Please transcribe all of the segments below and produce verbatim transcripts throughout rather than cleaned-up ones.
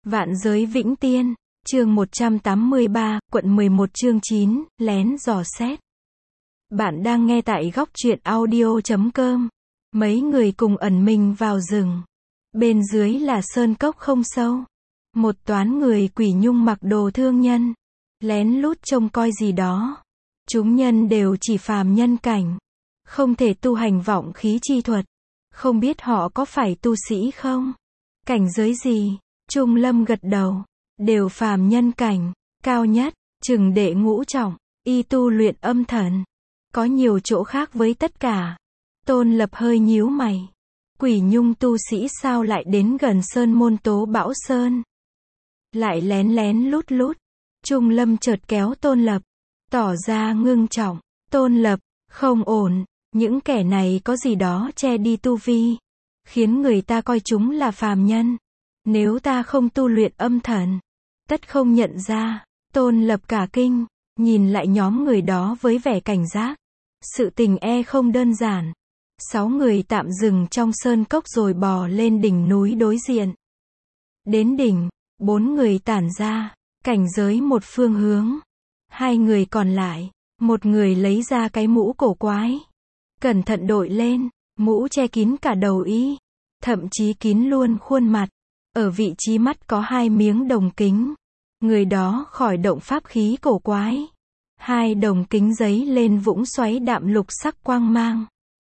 Vạn giới vĩnh tiên, chương một trăm tám mươi ba, quận mười một chương chín, lén dò xét. Bạn đang nghe tại góc truyện audio chấm com. Mấy người cùng ẩn mình vào rừng. Bên dưới là sơn cốc không sâu. Một toán người quỷ nhung mặc đồ thương nhân. Lén lút trông coi gì đó. Chúng nhân đều chỉ phàm nhân cảnh. Không thể tu hành vọng khí chi thuật. Không biết họ có phải tu sĩ không? Cảnh giới gì? Trung Lâm gật đầu. Đều phàm nhân cảnh. Cao nhất, chừng đệ ngũ trọng. Y tu luyện âm thần. Có nhiều chỗ khác với tất cả. Tôn Lập hơi nhíu mày. Quỷ nhung tu sĩ sao lại đến gần sơn môn Tố Bão Sơn? Lại lén lén lút lút. Trung Lâm chợt kéo Tôn Lập. Tỏ ra ngưng trọng. Tôn Lập, không ổn. Những kẻ này có gì đó che đi tu vi. Khiến người ta coi chúng là phàm nhân. Nếu ta không tu luyện âm thần, tất không nhận ra. Tôn Lập cả kinh. Nhìn lại nhóm người đó với vẻ cảnh giác. Sự tình e không đơn giản. Sáu người tạm dừng trong sơn cốc rồi bò lên đỉnh núi đối diện. Đến đỉnh, bốn người tản ra, cảnh giới một phương hướng. Hai người còn lại, một người lấy ra cái mũ cổ quái. Cẩn thận đội lên, mũ che kín cả đầu y, thậm chí kín luôn khuôn mặt. Ở vị trí mắt có hai miếng đồng kính. Người đó khỏi động pháp khí cổ quái. Hai đồng kính giấy lên vũng xoáy đạm lục sắc quang mang.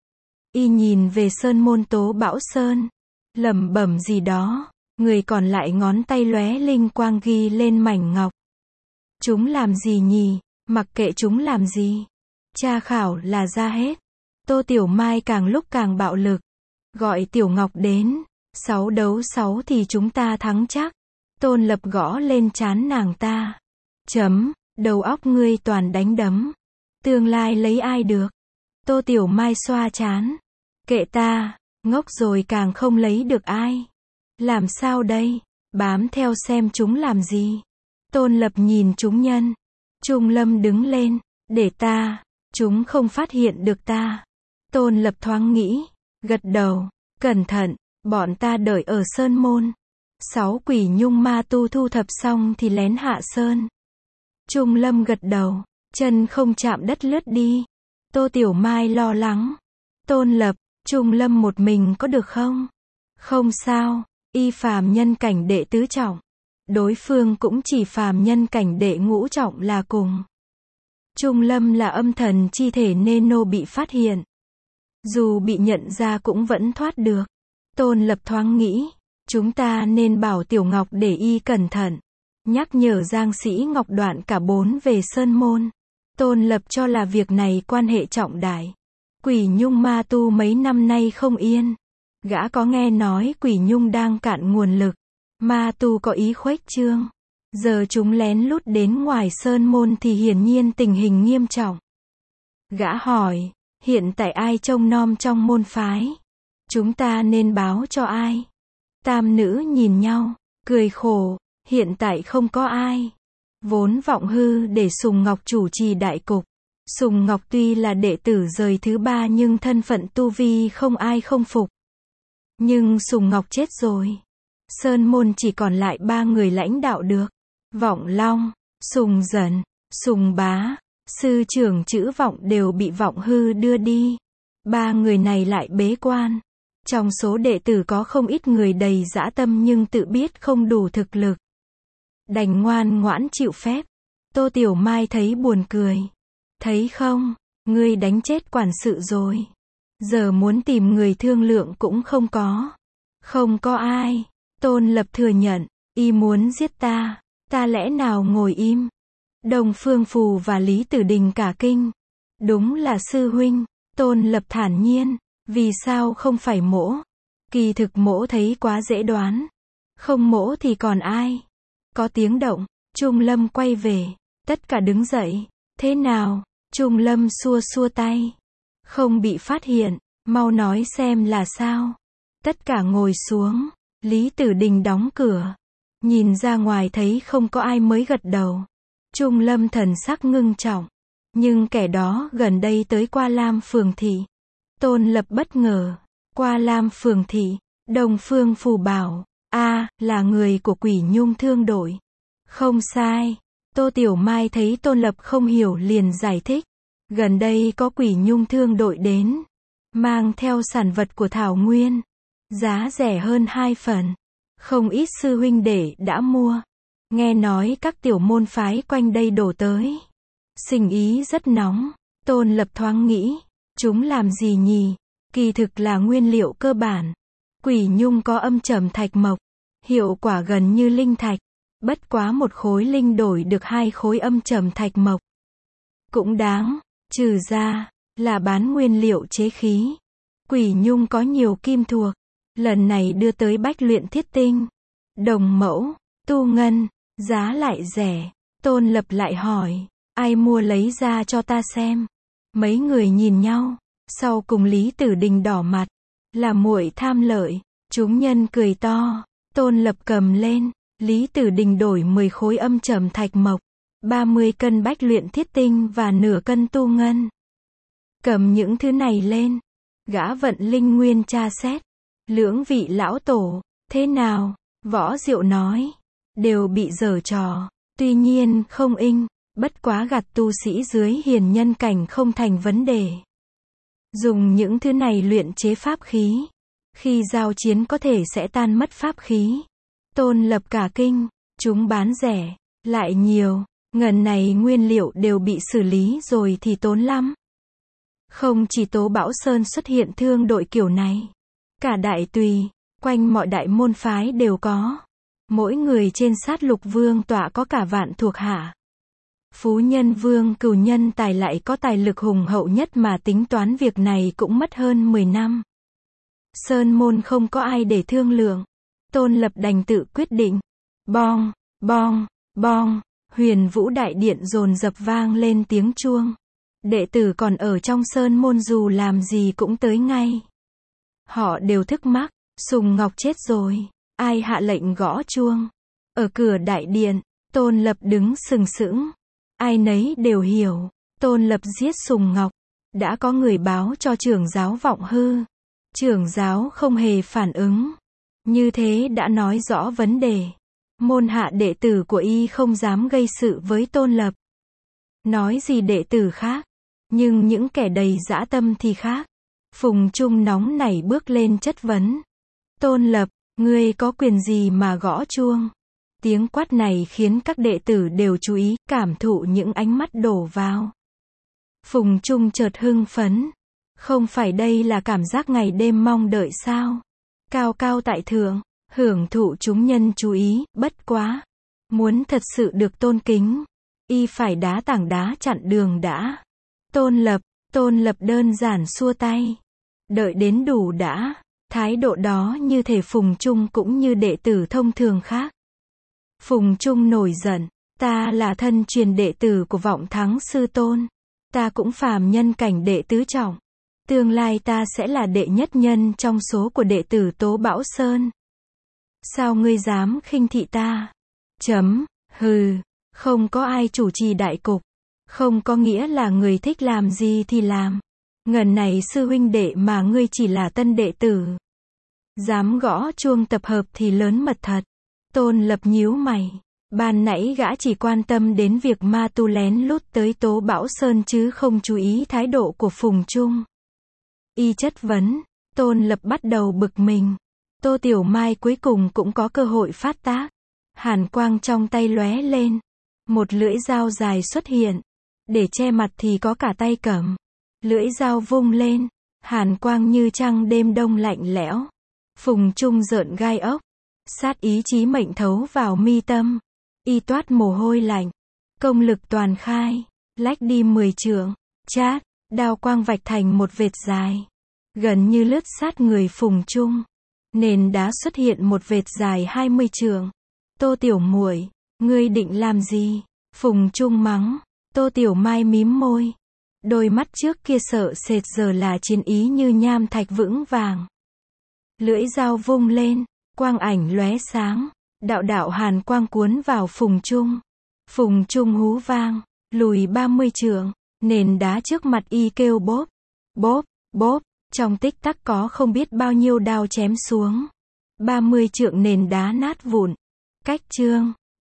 Y nhìn về sơn môn Tố Bão Sơn, lẩm bẩm gì đó. Người còn lại ngón tay lóe linh quang ghi lên mảnh ngọc. Chúng làm gì nhỉ? Mặc kệ chúng làm gì. Tra khảo là ra hết. Tô Tiểu Mai càng lúc càng bạo lực. Gọi Tiểu Ngọc đến. Sáu đấu sáu thì chúng ta thắng chắc. Tôn Lập gõ lên trán nàng ta. Chấm, đầu óc ngươi toàn đánh đấm. Tương lai lấy ai được? Tô Tiểu Mai xoa trán. Kệ ta, ngốc rồi càng không lấy được ai. Làm sao đây? Bám theo xem chúng làm gì. Tôn Lập nhìn chúng nhân. Trung Lâm đứng lên. Để ta, chúng không phát hiện được ta. Tôn Lập thoáng nghĩ. Gật đầu. Cẩn thận, bọn ta đợi ở sơn môn. Sáu quỷ nhung ma tu thu thập xong thì lén hạ sơn. Trung Lâm gật đầu. Chân không chạm đất lướt đi. Tô Tiểu Mai lo lắng. Tôn Lập, Trung Lâm một mình có được không? Không sao, y phàm nhân cảnh đệ tứ trọng. Đối phương cũng chỉ phàm nhân cảnh đệ ngũ trọng là cùng. Trung Lâm là âm thần chi thể nên nô bị phát hiện. Dù bị nhận ra cũng vẫn thoát được. Tôn Lập thoáng nghĩ. Chúng ta nên bảo Tiểu Ngọc để y cẩn thận. Nhắc nhở Giang Sĩ Ngọc đoạn cả bốn về sơn môn. Tôn Lập cho là việc này quan hệ trọng đại. Quỷ nhung ma tu mấy năm nay không yên. Gã có nghe nói quỷ nhung đang cạn nguồn lực. Ma tu có ý khuếch trương. Giờ chúng lén lút đến ngoài sơn môn thì hiển nhiên tình hình nghiêm trọng. Gã hỏi, hiện tại ai trông nom trong môn phái? Chúng ta nên báo cho ai? Tam nữ nhìn nhau, cười khổ, hiện tại không có ai. Vốn vọng hư để Sùng Ngọc chủ trì đại cục. Sùng Ngọc tuy là đệ tử rời thứ ba nhưng thân phận tu vi không ai không phục. Nhưng Sùng Ngọc chết rồi. Sơn môn chỉ còn lại ba người lãnh đạo được. Vọng Long, Sùng Dần, Sùng Bá, sư trưởng chữ Vọng đều bị Vọng hư đưa đi. Ba người này lại bế quan. Trong số đệ tử có không ít người đầy dã tâm nhưng tự biết không đủ thực lực. Đành ngoan ngoãn chịu phép. Tô Tiểu Mai thấy buồn cười. Thấy không, ngươi đánh chết quản sự rồi. Giờ muốn tìm người thương lượng cũng không có. Không có ai. Tôn Lập thừa nhận, y muốn giết ta. Ta lẽ nào ngồi im. Đồng Phương Phù và Lý Tử Đình cả kinh. Đúng là sư huynh. Tôn Lập thản nhiên. Vì sao không phải mỗ? Kỳ thực mỗ thấy quá dễ đoán. Không mỗ thì còn ai? Có tiếng động. Trung Lâm quay về. Tất cả đứng dậy. Thế nào? Trung Lâm xua xua tay. Không bị phát hiện. Mau nói xem là sao. Tất cả ngồi xuống. Lý Tử Đình đóng cửa. Nhìn ra ngoài thấy không có ai mới gật đầu. Trung Lâm thần sắc ngưng trọng. Nhưng kẻ đó gần đây tới Qua Lam Phường Thị. Tôn Lập bất ngờ. Qua Lam Phường Thị. Đồng Phương Phù bảo. A, là người của Quỷ Nhung Thương đội. Không sai. Tô Tiểu Mai thấy Tôn Lập không hiểu liền giải thích. Gần đây có Quỷ Nhung Thương đội đến. Mang theo sản vật của Thảo Nguyên. Giá rẻ hơn hai phần. Không ít sư huynh đệ đã mua. Nghe nói các tiểu môn phái quanh đây đổ tới. Sinh ý rất nóng. Tôn Lập thoáng nghĩ. Chúng làm gì nhỉ? Kỳ thực là nguyên liệu cơ bản. Quỷ nhung có âm trầm thạch mộc. Hiệu quả gần như linh thạch. Bất quá một khối linh đổi được hai khối âm trầm thạch mộc. Cũng đáng. Trừ ra, là bán nguyên liệu chế khí. Quỷ nhung có nhiều kim thuộc. Lần này đưa tới bách luyện thiết tinh. Đồng mẫu, tu ngân, giá lại rẻ. Tôn Lập lại hỏi. Ai mua lấy ra cho ta xem. Mấy người nhìn nhau. Sau cùng Lý Tử Đình đỏ mặt. Là muội tham lợi. Chúng nhân cười to. Tôn Lập cầm lên. Lý Tử Đình đổi mười khối âm trầm thạch mộc. ba mươi cân bách luyện thiết tinh và nửa cân tu ngân. Cầm những thứ này lên. Gã vận linh nguyên tra xét. Lưỡng vị lão tổ. Thế nào? Võ Diệu nói. Đều bị giở trò. Tuy nhiên không inh. Bất quá gạt tu sĩ dưới hiền nhân cảnh không thành vấn đề. Dùng những thứ này luyện chế pháp khí. Khi giao chiến có thể sẽ tan mất pháp khí. Tôn Lập cả kinh. Chúng bán rẻ. Lại nhiều. Ngần này nguyên liệu đều bị xử lý rồi thì tốn lắm. Không chỉ Tố Bão Sơn xuất hiện thương đội kiểu này. Cả đại tùy. Quanh mọi đại môn phái đều có. Mỗi người trên sát lục vương tọa có cả vạn thuộc hạ. Phú nhân vương cửu nhân tài lại có tài lực hùng hậu nhất mà tính toán việc này cũng mất hơn mười năm. Sơn môn không có ai để thương lượng. Tôn Lập đành tự quyết định. Bong, bong, bong, Huyền Vũ đại điện dồn dập vang lên tiếng chuông. Đệ tử còn ở trong sơn môn dù làm gì cũng tới ngay. Họ đều thức mắc. Sùng Ngọc chết rồi. Ai hạ lệnh gõ chuông? Ở cửa đại điện, Tôn Lập đứng sừng sững. Ai nấy đều hiểu. Tôn Lập giết Sùng Ngọc. Đã có người báo cho trưởng giáo Vọng Hư. Trưởng giáo không hề phản ứng. Như thế đã nói rõ vấn đề. Môn hạ đệ tử của y không dám gây sự với Tôn Lập. Nói gì đệ tử khác. Nhưng những kẻ đầy dã tâm thì khác. Phùng Trung nóng nảy bước lên chất vấn. Tôn Lập, ngươi có quyền gì mà gõ chuông? Tiếng quát này khiến các đệ tử đều chú ý, cảm thụ những ánh mắt đổ vào. Phùng Trung chợt hưng phấn. Không phải đây là cảm giác ngày đêm mong đợi sao? Cao cao tại thượng, hưởng thụ chúng nhân chú ý, bất quá. Muốn thật sự được tôn kính, y phải đá tảng đá chặn đường đã. Tôn Lập, Tôn Lập đơn giản xua tay. Đợi đến đủ đã. Thái độ đó như thể Phùng Trung cũng như đệ tử thông thường khác. Phùng Trung nổi giận. Ta là thân truyền đệ tử của Vọng Thắng Sư Tôn. Ta cũng phàm nhân cảnh đệ tứ trọng. Tương lai ta sẽ là đệ nhất nhân trong số của đệ tử Tố Bão Sơn. Sao ngươi dám khinh thị ta? Chấm, hừ, không có ai chủ trì đại cục. Không có nghĩa là người thích làm gì thì làm. Ngần này sư huynh đệ mà ngươi chỉ là tân đệ tử. Dám gõ chuông tập hợp thì lớn mật thật. Tôn Lập nhíu mày. Ban nãy gã chỉ quan tâm đến việc ma tu lén lút tới Tố Bão Sơn chứ không chú ý thái độ của Phùng Trung. Y chất vấn. Tôn Lập bắt đầu bực mình. Tô Tiểu Mai cuối cùng cũng có cơ hội phát tác. Hàn quang trong tay lóe lên. Một lưỡi dao dài xuất hiện. Để che mặt thì có cả tay cầm. Lưỡi dao vung lên. Hàn quang như trăng đêm đông lạnh lẽo. Phùng Trung rợn gai ốc. Sát ý chí mệnh thấu vào mi tâm. Y toát mồ hôi lạnh. Công lực toàn khai. Lách đi mười trượng. Chát. Đao quang vạch thành một vệt dài. Gần như lướt sát người Phùng Trung. Nền đá xuất hiện một vệt dài hai mươi trượng. Tô Tiểu muội, ngươi định làm gì? Phùng Trung mắng. Tô Tiểu Mai mím môi. Đôi mắt trước kia sợ sệt giờ là chiến ý như nham thạch vững vàng. Lưỡi dao vung lên. Quang ảnh lóe sáng. Đạo đạo hàn quang cuốn vào Phùng Trung. Phùng Trung hú vang. Lùi ba mươi trượng. Nền đá trước mặt y kêu bốp. Bốp, bốp. Trong tích tắc có không biết bao nhiêu đao chém xuống. ba mươi trượng nền đá nát vụn. Cách chương